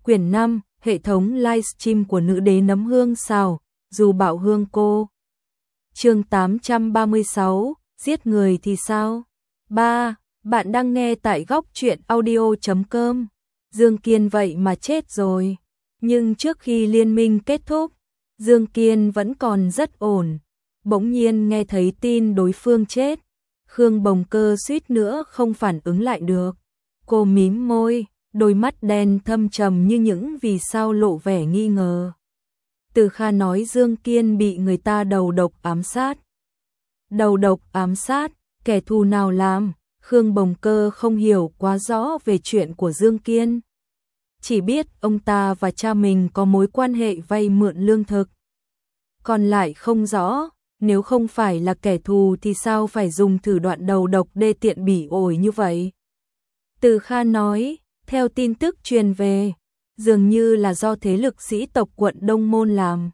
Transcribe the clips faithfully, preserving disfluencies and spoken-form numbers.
Quyển năm, hệ thống livestream của nữ đế nấm hương xào, dù bạo hương cô. Chương tám trăm ba mươi sáu, giết người thì sao? ba. Bạn đang nghe tại góc truyện audio chấm com. Dương Kiên vậy mà chết rồi. Nhưng trước khi liên minh kết thúc, Dương Kiên vẫn còn rất ổn. Bỗng nhiên nghe thấy tin đối phương chết. Khương Bồng Cơ suýt nữa không phản ứng lại được. Cô mím môi, đôi mắt đen thâm trầm như những vì sao lộ vẻ nghi ngờ. Từ Kha nói Dương Kiên bị người ta đầu độc ám sát. Đầu độc ám sát, kẻ thù nào làm? Khương Bồng Cơ không hiểu quá rõ về chuyện của Dương Kiên. Chỉ biết ông ta và cha mình có mối quan hệ vay mượn lương thực. Còn lại không rõ, nếu không phải là kẻ thù thì sao phải dùng thử đoạn đầu độc đê tiện bỉ ổi như vậy? Từ Kha nói, theo tin tức truyền về, dường như là do thế lực sĩ tộc quận Đông Môn làm.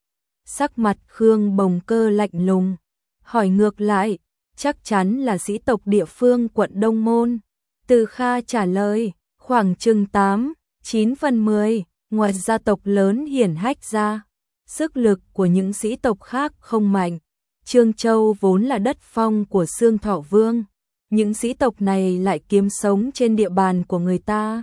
Sắc mặt Khương Bồng Cơ lạnh lùng, hỏi ngược lại, chắc chắn là sĩ tộc địa phương quận Đông Môn. Từ Kha trả lời, khoảng chừng tám, chín phần mười, ngoài gia tộc lớn hiển hách ra, sức lực của những sĩ tộc khác không mạnh. Trương Châu vốn là đất phong của Xương Thọ Vương, những sĩ tộc này lại kiếm sống trên địa bàn của người ta.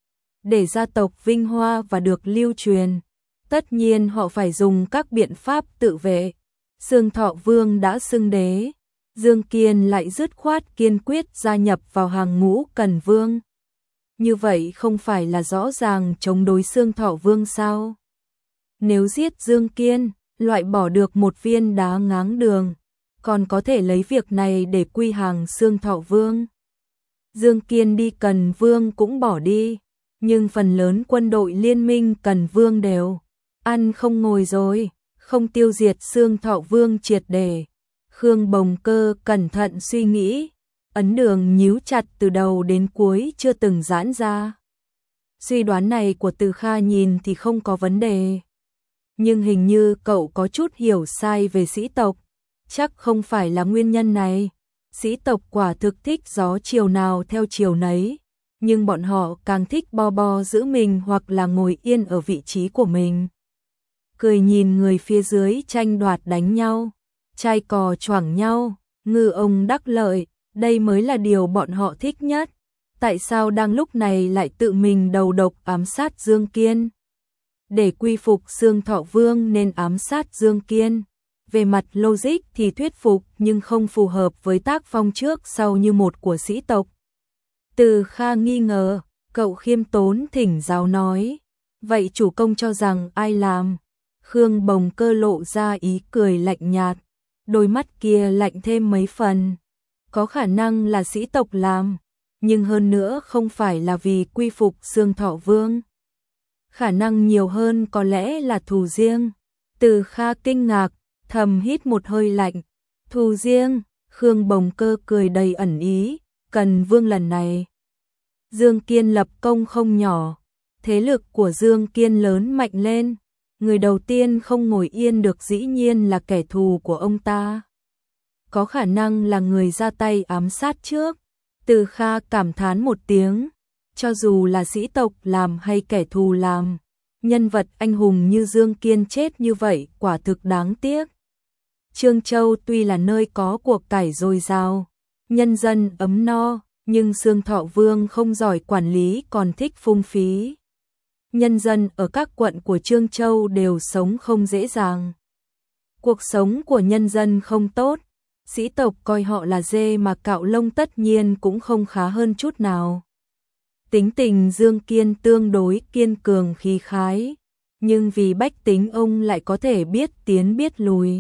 Để gia tộc vinh hoa và được lưu truyền, tất nhiên họ phải dùng các biện pháp tự vệ. Xương Thọ Vương đã xưng đế, Dương Kiên lại dứt khoát kiên quyết gia nhập vào hàng ngũ Cần Vương. Như vậy không phải là rõ ràng chống đối Xương Thọ Vương sao? Nếu giết Dương Kiên, loại bỏ được một viên đá ngáng đường, còn có thể lấy việc này để quy hàng Xương Thọ Vương. Dương Kiên đi Cần Vương cũng bỏ đi, nhưng phần lớn quân đội liên minh Cần Vương đều ăn không ngồi rồi, không tiêu diệt Xương Thọ Vương triệt để. Khương Bồng Cơ cẩn thận suy nghĩ, ấn đường nhíu chặt từ đầu đến cuối chưa từng giãn ra. Suy đoán này của Từ Kha nhìn thì không có vấn đề, nhưng hình như cậu có chút hiểu sai về sĩ tộc. Chắc không phải là nguyên nhân này. Sĩ tộc quả thực thích gió chiều nào theo chiều nấy, nhưng bọn họ càng thích bo bo giữ mình hoặc là ngồi yên ở vị trí của mình. Cười nhìn người phía dưới tranh đoạt đánh nhau, chai cò choảng nhau, ngư ông đắc lợi, đây mới là điều bọn họ thích nhất. Tại sao đang lúc này lại tự mình đầu độc ám sát Dương Kiên? Để quy phục Xương Thọ Vương nên ám sát Dương Kiên. Về mặt logic thì thuyết phục nhưng không phù hợp với tác phong trước sau như một của sĩ tộc. Từ Kha nghi ngờ, cậu khiêm tốn thỉnh giáo nói. Vậy chủ công cho rằng ai làm? Khương Bồng Cơ lộ ra ý cười lạnh nhạt, đôi mắt kia lạnh thêm mấy phần. Có khả năng là sĩ tộc làm, nhưng hơn nữa không phải là vì quy phục Xương Thọ Vương. Khả năng nhiều hơn có lẽ là thù riêng. Từ Kha kinh ngạc, thầm hít một hơi lạnh. Thù riêng? Khương Bồng Cơ cười đầy ẩn ý. Cần Vương lần này Dương Kiên lập công không nhỏ, thế lực của Dương Kiên lớn mạnh lên. Người đầu tiên không ngồi yên được dĩ nhiên là kẻ thù của ông ta. Có khả năng là người ra tay ám sát trước. Từ Kha cảm thán một tiếng. Cho dù là sĩ tộc làm hay kẻ thù làm, nhân vật anh hùng như Dương Kiên chết như vậy quả thực đáng tiếc. Trương Châu tuy là nơi có cuộc cải dồi dào, nhân dân ấm no, nhưng Xương Thọ Vương không giỏi quản lý còn thích phung phí. Nhân dân ở các quận của Trương Châu đều sống không dễ dàng. Cuộc sống của nhân dân không tốt, sĩ tộc coi họ là dê mà cạo lông tất nhiên cũng không khá hơn chút nào. Tính tình Dương Kiên tương đối kiên cường khí khái, nhưng vì bách tính ông lại có thể biết tiến biết lùi.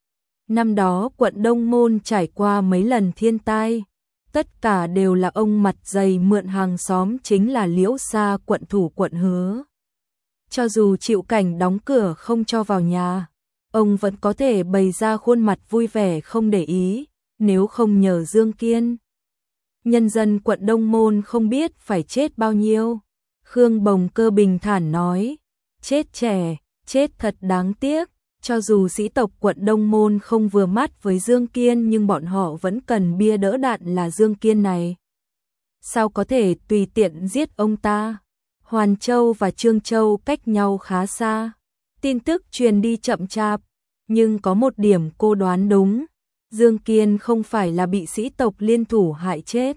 Năm đó quận Đông Môn trải qua mấy lần thiên tai, tất cả đều là ông mặt dày mượn hàng xóm chính là Liễu Sa quận thủ quận Hứa. Cho dù chịu cảnh đóng cửa không cho vào nhà, ông vẫn có thể bày ra khuôn mặt vui vẻ không để ý, nếu không nhờ Dương Kiên. Nhân dân quận Đông Môn không biết phải chết bao nhiêu. Khương Bồng Cơ bình thản nói, chết trẻ, chết thật đáng tiếc. Cho dù sĩ tộc quận Đông Môn không vừa mắt với Dương Kiên nhưng bọn họ vẫn cần bia đỡ đạn là Dương Kiên này. Sao có thể tùy tiện giết ông ta? Hoàn Châu và Trương Châu cách nhau khá xa. Tin tức truyền đi chậm chạp, nhưng có một điểm cô đoán đúng. Dương Kiên không phải là bị sĩ tộc liên thủ hại chết,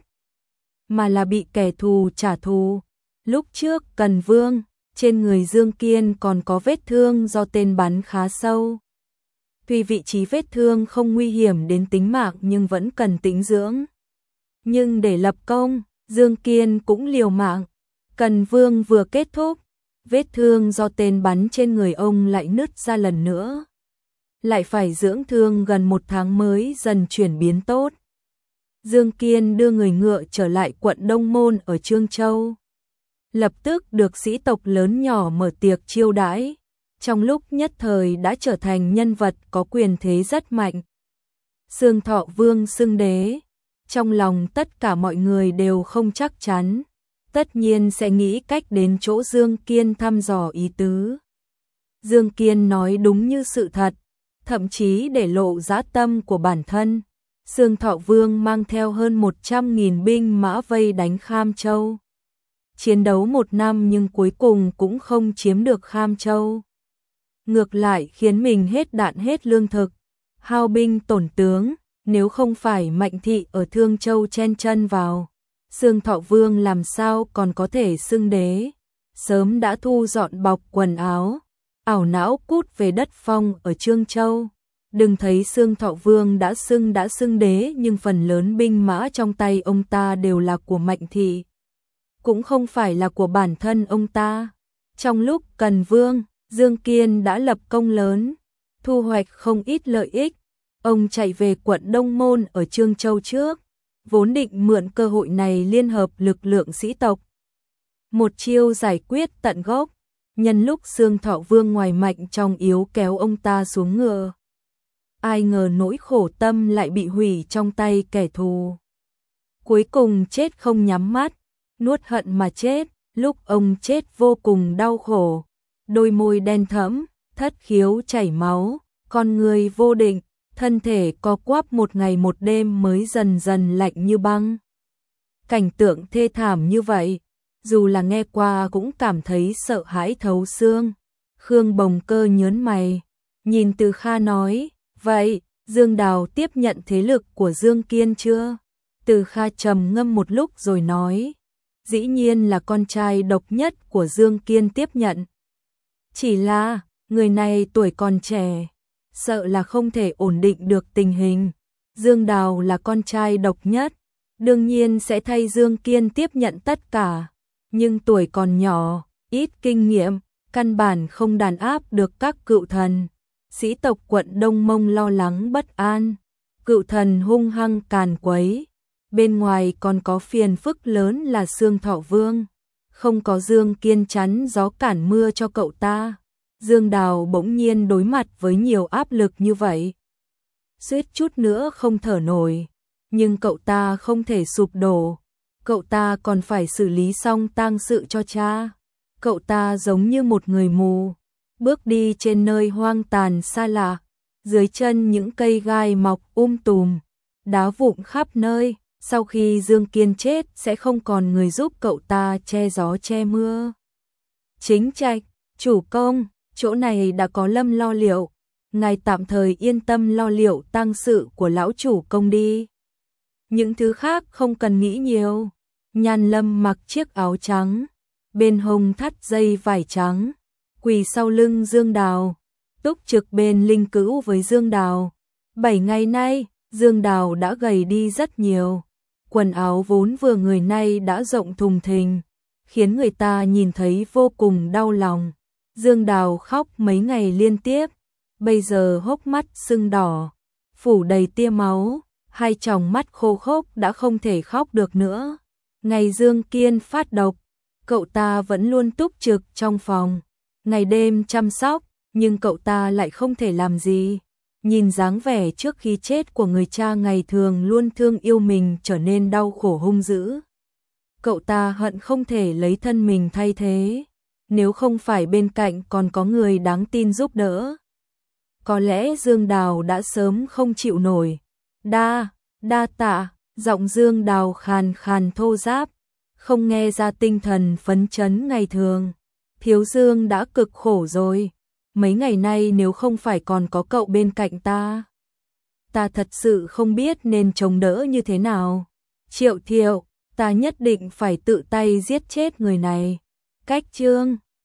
mà là bị kẻ thù trả thù. Lúc trước Cần Vương, trên người Dương Kiên còn có vết thương do tên bắn khá sâu. Tuy vị trí vết thương không nguy hiểm đến tính mạng nhưng vẫn cần tĩnh dưỡng. Nhưng để lập công, Dương Kiên cũng liều mạng. Cần Vương vừa kết thúc, vết thương do tên bắn trên người ông lại nứt ra lần nữa. Lại phải dưỡng thương gần một tháng mới dần chuyển biến tốt. Dương Kiên đưa người ngựa trở lại quận Đông Môn ở Trương Châu. Lập tức được sĩ tộc lớn nhỏ mở tiệc chiêu đãi. Trong lúc nhất thời đã trở thành nhân vật có quyền thế rất mạnh. Xương Thọ Vương xưng đế. Trong lòng tất cả mọi người đều không chắc chắn. Tất nhiên sẽ nghĩ cách đến chỗ Dương Kiên thăm dò ý tứ. Dương Kiên nói đúng như sự thật, thậm chí để lộ dã tâm của bản thân. Xương Thọ Vương mang theo hơn một trăm nghìn binh mã vây đánh Kham Châu. Chiến đấu một năm nhưng cuối cùng cũng không chiếm được Kham Châu. Ngược lại khiến mình hết đạn hết lương thực, hao binh tổn tướng. Nếu không phải Mạnh Thị ở Thương Châu chen chân vào, Xương Thọ Vương làm sao còn có thể xưng đế. Sớm đã thu dọn bọc quần áo, ảo não cút về đất phong ở Trương Châu. Đừng thấy Xương Thọ Vương đã xưng đã xưng đế nhưng phần lớn binh mã trong tay ông ta đều là của Mạnh Thị, cũng không phải là của bản thân ông ta. Trong lúc Cần Vương, Dương Kiên đã lập công lớn, thu hoạch không ít lợi ích. Ông chạy về quận Đông Môn ở Trương Châu trước, vốn định mượn cơ hội này liên hợp lực lượng sĩ tộc. Một chiêu giải quyết tận gốc, nhân lúc Xương Thọ Vương ngoài mạnh trong yếu kéo ông ta xuống ngựa. Ai ngờ nỗi khổ tâm lại bị hủy trong tay kẻ thù. Cuối cùng chết không nhắm mắt, nuốt hận mà chết. Lúc ông chết vô cùng đau khổ, đôi môi đen thẫm, thất khiếu chảy máu, con người vô định, thân thể co quắp một ngày một đêm mới dần dần lạnh như băng. Cảnh tượng thê thảm như vậy, dù là nghe qua cũng cảm thấy sợ hãi thấu xương. Khương Bồng Cơ nhớn mày, nhìn Từ Kha nói, vậy, Dương Đào tiếp nhận thế lực của Dương Kiên chưa? Từ Kha trầm ngâm một lúc rồi nói, dĩ nhiên là con trai độc nhất của Dương Kiên tiếp nhận. Chỉ là, người này tuổi còn trẻ, sợ là không thể ổn định được tình hình. Dương Đào là con trai độc nhất, đương nhiên sẽ thay Dương Kiên tiếp nhận tất cả. Nhưng tuổi còn nhỏ, ít kinh nghiệm, căn bản không đàn áp được các cựu thần. Sĩ tộc quận Đông Mông lo lắng bất an, cựu thần hung hăng càn quấy. Bên ngoài còn có phiền phức lớn là Xương Thọ Vương, không có Dương Kiên chắn gió cản mưa cho cậu ta. Dương Đào bỗng nhiên đối mặt với nhiều áp lực như vậy, suýt chút nữa không thở nổi. Nhưng cậu ta không thể sụp đổ, cậu ta còn phải xử lý xong tang sự cho cha. Cậu ta giống như một người mù, bước đi trên nơi hoang tàn xa lạ, dưới chân những cây gai mọc um tùm, đá vụn khắp nơi. Sau khi Dương Kiên chết sẽ không còn người giúp cậu ta che gió che mưa. Chính Trạch, chủ công, chỗ này đã có Lâm lo liệu, ngài tạm thời yên tâm lo liệu tang sự của lão chủ công đi. Những thứ khác không cần nghĩ nhiều. Nhan Lâm mặc chiếc áo trắng, bên hông thắt dây vải trắng, quỳ sau lưng Dương Đào, túc trực bên linh cữu với Dương Đào. Bảy ngày nay, Dương Đào đã gầy đi rất nhiều. Quần áo vốn vừa người nay đã rộng thùng thình, khiến người ta nhìn thấy vô cùng đau lòng. Dương Đào khóc mấy ngày liên tiếp, bây giờ hốc mắt sưng đỏ, phủ đầy tia máu, hai tròng mắt khô khốc đã không thể khóc được nữa. Ngày Dương Kiên phát độc, cậu ta vẫn luôn túc trực trong phòng, ngày đêm chăm sóc, nhưng cậu ta lại không thể làm gì. Nhìn dáng vẻ trước khi chết của người cha ngày thường luôn thương yêu mình trở nên đau khổ hung dữ. Cậu ta hận không thể lấy thân mình thay thế, nếu không phải bên cạnh còn có người đáng tin giúp đỡ. Có lẽ Dương Đào đã sớm không chịu nổi. Đa, đa tạ, giọng Dương Đào khàn khàn thô ráp. không nghe ra tinh thần phấn chấn ngày thường. Thiếu Dương đã cực khổ rồi, mấy ngày nay nếu không phải còn có cậu bên cạnh ta, ta thật sự không biết nên chống đỡ như thế nào. Triệu Thiệu, ta nhất định phải tự tay giết chết người này. Cách Trương